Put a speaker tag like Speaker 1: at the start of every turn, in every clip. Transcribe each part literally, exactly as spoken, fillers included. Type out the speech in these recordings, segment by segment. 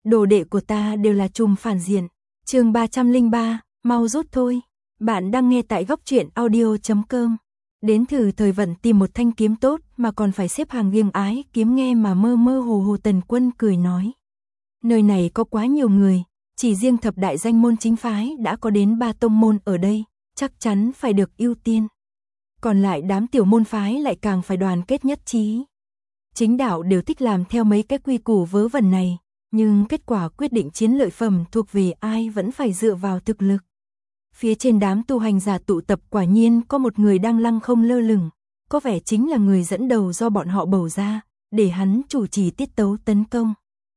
Speaker 1: đồ đệ của ta đều là trùm phản diện. Chương ba trăm lẻ ba, mau rút thôi. Bạn đang nghe tại góc truyện audio chấm com. Đến thử thời vận tìm một thanh kiếm tốt mà còn phải xếp hàng nghiêng ái kiếm nghe mà mơ mơ hồ hồ. Tần Quân cười nói. Nơi này có quá nhiều người, chỉ riêng thập đại danh môn chính phái đã có đến ba tông môn ở đây, chắc chắn phải được ưu tiên. Còn lại đám tiểu môn phái lại càng phải đoàn kết nhất trí. Chính đạo đều thích làm theo mấy cái quy củ vớ vẩn này, nhưng kết quả quyết định chiến lợi phẩm thuộc về ai vẫn phải dựa vào thực lực. Phía trên đám tu hành giả tụ tập quả nhiên có một người đang lăng không lơ lửng, có vẻ chính là người dẫn đầu do bọn họ bầu ra, để hắn chủ trì tiết tấu tấn công.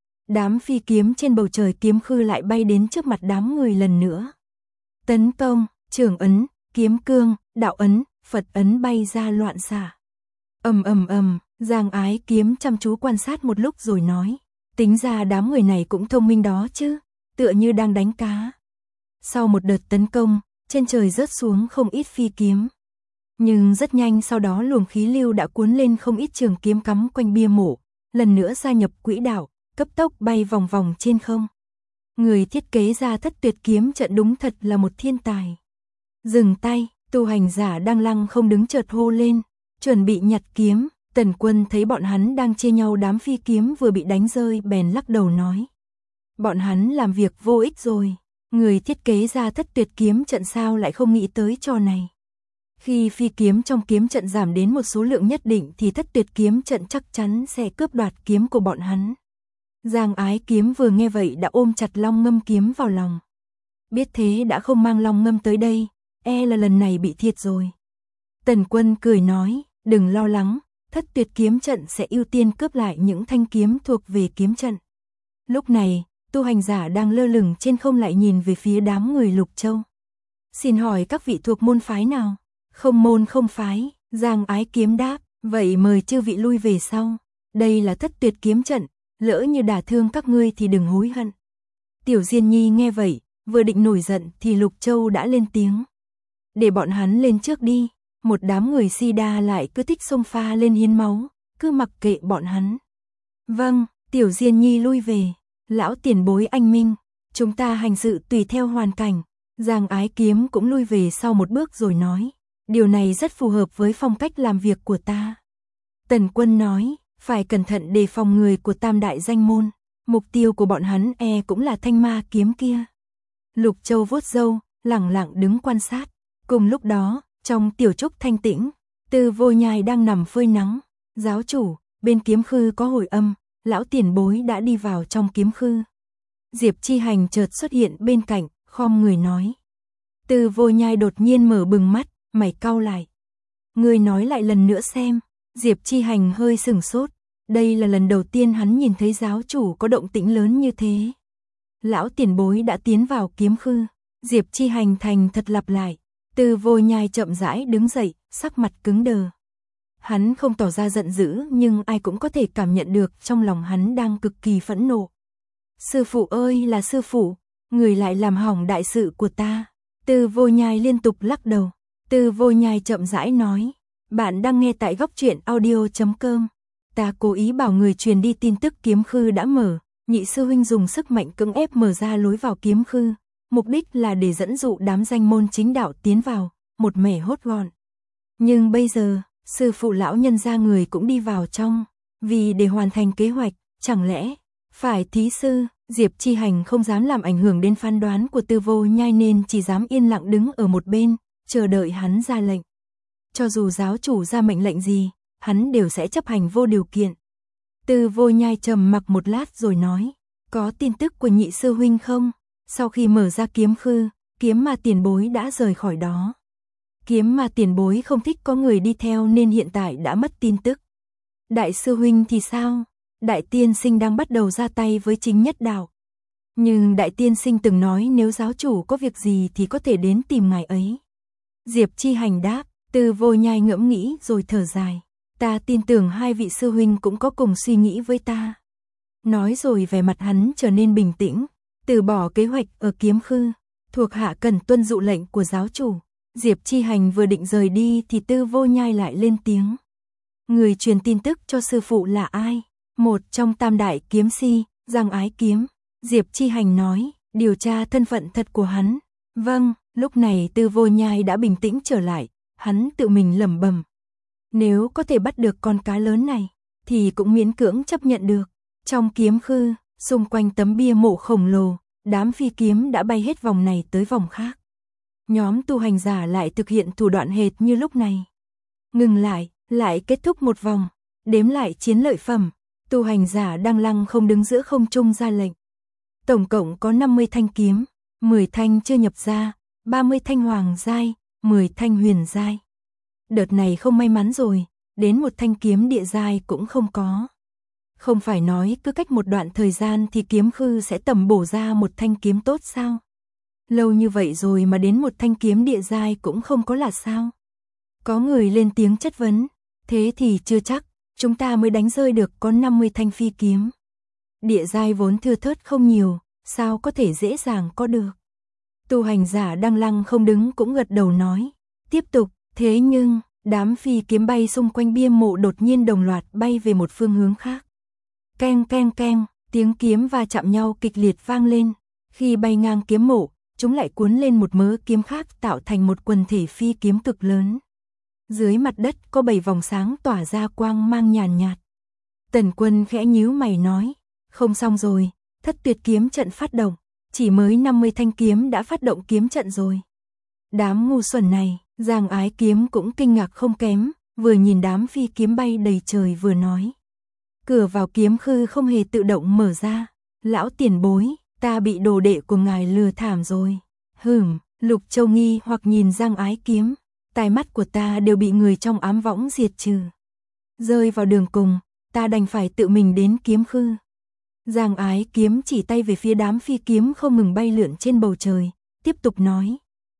Speaker 1: Đám phi kiếm trên bầu trời kiếm khư lại bay đến trước mặt đám người lần nữa. Tấn công, trường ấn, kiếm cương, đạo ấn, Phật ấn bay ra loạn xạ. Ầm ầm ầm, Giang Ái Kiếm chăm chú quan sát một lúc rồi nói, tính ra đám người này cũng thông minh đó chứ, tựa như đang đánh cá. Sau một đợt tấn công, trên trời rớt xuống không ít phi kiếm. Nhưng rất nhanh sau đó luồng khí lưu đã cuốn lên không ít trường kiếm cắm quanh bia mộ, lần nữa gia nhập quỹ đạo, cấp tốc bay vòng vòng trên không. Người thiết kế ra Thất Tuyệt kiếm trận đúng thật là một thiên tài. Dừng tay, tu hành giả đang lăng không đứng chợt hô lên, chuẩn bị nhặt kiếm. Tần Quân thấy bọn hắn đang chia nhau đám phi kiếm vừa bị đánh rơi bèn lắc đầu nói. Bọn hắn làm việc vô ích rồi, người thiết kế ra Thất Tuyệt kiếm trận sao lại không nghĩ tới trò này. Khi phi kiếm trong kiếm trận giảm đến một số lượng nhất định thì Thất Tuyệt kiếm trận chắc chắn sẽ cướp đoạt kiếm của bọn hắn. Giang Ái Kiếm vừa nghe vậy đã ôm chặt Long Ngâm kiếm vào lòng. Biết thế đã không mang Long Ngâm tới đây, e là lần này bị thiệt rồi. Tần Quân cười nói, đừng lo lắng, Thất Tuyệt kiếm trận sẽ ưu tiên cướp lại những thanh kiếm thuộc về kiếm trận. Lúc này, tu hành giả đang lơ lửng trên không lại nhìn về phía đám người Lục Châu. Xin hỏi các vị thuộc môn phái nào? Không môn không phái, Giang Ái Kiếm đáp, vậy mời chư vị lui về sau. Đây là Thất Tuyệt kiếm trận, lỡ như đả thương các ngươi thì đừng hối hận. Tiểu Diên Nhi nghe vậy, vừa định nổi giận thì Lục Châu đã lên tiếng. Để bọn hắn lên trước đi, một đám người si đa lại cứ thích xông pha lên hiến máu, cứ mặc kệ bọn hắn. Vâng, Tiểu Diên Nhi lui về, lão tiền bối anh minh, chúng ta hành sự tùy theo hoàn cảnh. Giang Ái Kiếm cũng lui về sau một bước rồi nói, điều này rất phù hợp với phong cách làm việc của ta. Tần Quân nói, phải cẩn thận đề phòng người của tam đại danh môn, mục tiêu của bọn hắn e cũng là thanh ma kiếm kia. Lục Châu vuốt râu, lẳng lặng đứng quan sát. Cùng lúc đó, trong tiểu trúc thanh tĩnh, Tư Vô Nhai đang nằm phơi nắng. Giáo chủ, bên kiếm khư có hồi âm, lão tiền bối đã đi vào trong kiếm khư. Diệp Chi Hành chợt xuất hiện bên cạnh, khom người nói. Tư Vô Nhai đột nhiên mở bừng mắt, mày cau lại. Ngươi nói lại lần nữa xem. Diệp Chi Hành hơi sửng sốt, đây là lần đầu tiên hắn nhìn thấy giáo chủ có động tĩnh lớn như thế. Lão tiền bối đã tiến vào kiếm khư. Diệp Chi Hành thành thật lặp lại. Tư Vô Nhai chậm rãi đứng dậy, sắc mặt cứng đờ. Hắn không tỏ ra giận dữ nhưng ai cũng có thể cảm nhận được trong lòng hắn đang cực kỳ phẫn nộ. Sư phụ ơi là sư phụ, người lại làm hỏng đại sự của ta. Tư Vô Nhai liên tục lắc đầu. Tư Vô Nhai chậm rãi nói. Bạn đang nghe tại góc truyện audio chấm com. Ta cố ý bảo người truyền đi tin tức kiếm khư đã mở, nhị sư huynh dùng sức mạnh cưỡng ép mở ra lối vào kiếm khư, mục đích là để dẫn dụ đám danh môn chính đạo tiến vào, một mẻ hốt gọn. Nhưng bây giờ, sư phụ lão nhân gia người cũng đi vào trong, vì để hoàn thành kế hoạch, chẳng lẽ phải thí sư? Diệp Chi Hành không dám làm ảnh hưởng đến phán đoán của Tư Vô Nhai nên chỉ dám yên lặng đứng ở một bên, chờ đợi hắn ra lệnh. Cho dù giáo chủ ra mệnh lệnh gì, hắn đều sẽ chấp hành vô điều kiện. Tư Vô Nhai trầm mặc một lát rồi nói, có tin tức của nhị sư huynh không? Sau khi mở ra kiếm khư, kiếm ma tiền bối đã rời khỏi đó. Kiếm ma tiền bối không thích có người đi theo nên hiện tại đã mất tin tức. Đại sư huynh thì sao? Đại tiên sinh đang bắt đầu ra tay với chính nhất đạo. Nhưng đại tiên sinh từng nói nếu giáo chủ có việc gì thì có thể đến tìm ngài ấy. Diệp Chi Hành đáp. Tư Vô Nhai ngẫm nghĩ rồi thở dài. Ta tin tưởng hai vị sư huynh cũng có cùng suy nghĩ với ta. Nói rồi vẻ mặt hắn trở nên bình tĩnh, từ bỏ kế hoạch ở kiếm khư, thuộc hạ cần tuân dụ lệnh của giáo chủ. Diệp Chi Hành vừa định rời đi thì Tư Vô Nhai lại lên tiếng. Người truyền tin tức cho sư phụ là ai? Một trong tam đại kiếm si, Giang Ái Kiếm. Diệp Chi Hành nói, điều tra thân phận thật của hắn. Vâng, lúc này Tư Vô Nhai đã bình tĩnh trở lại, hắn tự mình lẩm bẩm. Nếu có thể bắt được con cá lớn này, thì cũng miễn cưỡng chấp nhận được. Trong kiếm khư, xung quanh tấm bia mộ khổng lồ, đám phi kiếm đã bay hết vòng này tới vòng khác. Nhóm tu hành giả lại thực hiện thủ đoạn hệt như lúc này. Ngừng lại, lại kết thúc một vòng, đếm lại chiến lợi phẩm, tu hành giả đang lăng không đứng giữa không trung ra lệnh. Tổng cộng có năm mươi thanh kiếm, mười thanh chưa nhập gia, ba mươi thanh hoàng giai, mười thanh huyền giai. Đợt này không may mắn rồi, đến một thanh kiếm địa giai cũng không có. Không phải nói cứ cách một đoạn thời gian thì kiếm khư sẽ tầm bổ ra một thanh kiếm tốt sao? Lâu như vậy rồi mà đến một thanh kiếm địa giai cũng không có là sao? Có người lên tiếng chất vấn, thế thì chưa chắc, chúng ta mới đánh rơi được có năm mươi thanh phi kiếm. Địa giai vốn thưa thớt không nhiều, sao có thể dễ dàng có được? Tu hành giả đang lăng không đứng cũng gật đầu nói, tiếp tục, thế nhưng, đám phi kiếm bay xung quanh bia mộ đột nhiên đồng loạt bay về một phương hướng khác. Keng keng keng, tiếng kiếm va chạm nhau kịch liệt vang lên, khi bay ngang kiếm mộ, chúng lại cuốn lên một mớ kiếm khác tạo thành một quần thể phi kiếm cực lớn. Dưới mặt đất có bảy vòng sáng tỏa ra quang mang nhàn nhạt. Tần Quân khẽ nhíu mày nói, không xong rồi, Thất Tuyệt kiếm trận phát động, chỉ mới năm mươi thanh kiếm đã phát động kiếm trận rồi. Đám ngu xuẩn này, Giang Ái Kiếm cũng kinh ngạc không kém, vừa nhìn đám phi kiếm bay đầy trời vừa nói. Cửa vào kiếm khư không hề tự động mở ra, lão tiền bối, ta bị đồ đệ của ngài lừa thảm rồi. Hửm, Lục Châu nghi hoặc nhìn Giang Ái Kiếm, tai mắt của ta đều bị người trong ám võng diệt trừ. Rơi vào đường cùng, ta đành phải tự mình đến kiếm khư. Giang Ái Kiếm chỉ tay về phía đám phi kiếm không ngừng bay lượn trên bầu trời, tiếp tục nói.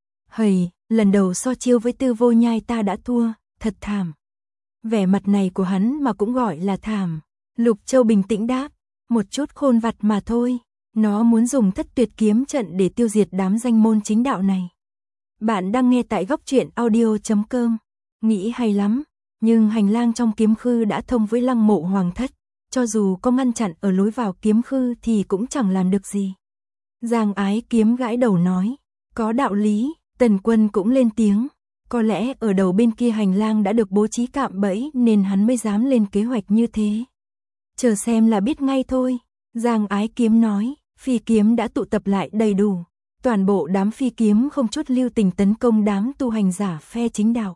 Speaker 1: Hầy, lần đầu so chiêu với Tư Vô Nhai ta đã thua, thật thảm. Vẻ mặt này của hắn mà cũng gọi là thảm. Lục Châu bình tĩnh đáp, một chút khôn vặt mà thôi, nó muốn dùng Thất Tuyệt kiếm trận để tiêu diệt đám danh môn chính đạo này. Bạn đang nghe tại góc truyện audio chấm com, nghĩ hay lắm, nhưng hành lang trong kiếm khư đã thông với lăng mộ hoàng thất, cho dù có ngăn chặn ở lối vào kiếm khư thì cũng chẳng làm được gì. Giang Ái Kiếm gãi đầu nói, có đạo lý. Tần Quân cũng lên tiếng, có lẽ ở đầu bên kia hành lang đã được bố trí cạm bẫy nên hắn mới dám lên kế hoạch như thế. Chờ xem là biết ngay thôi. Giang Ái Kiếm nói, phi kiếm đã tụ tập lại đầy đủ. Toàn bộ đám phi kiếm không chút lưu tình tấn công đám tu hành giả phe chính đạo.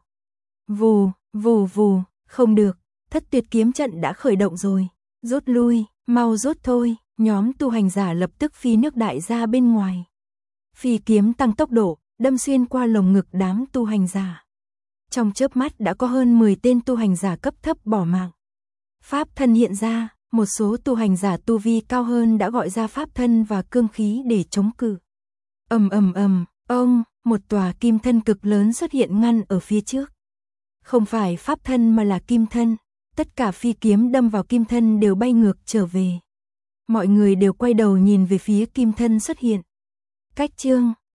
Speaker 1: Vù, vù vù, không được, Thất Tuyệt kiếm trận đã khởi động rồi. Rút lui, mau rút thôi, nhóm tu hành giả lập tức phi nước đại ra bên ngoài. Phi kiếm tăng tốc độ, đâm xuyên qua lồng ngực đám tu hành giả. Trong chớp mắt đã có hơn mười tên tu hành giả cấp thấp bỏ mạng. Pháp thân hiện ra, một số tu hành giả tu vi cao hơn đã gọi ra pháp thân và cương khí để chống cự. Ầm ầm ầm, ông, một tòa kim thân cực lớn xuất hiện ngăn ở phía trước. Không phải pháp thân mà là kim thân, tất cả phi kiếm đâm vào kim thân đều bay ngược trở về. Mọi người đều quay đầu nhìn về phía kim thân xuất hiện. Cách chương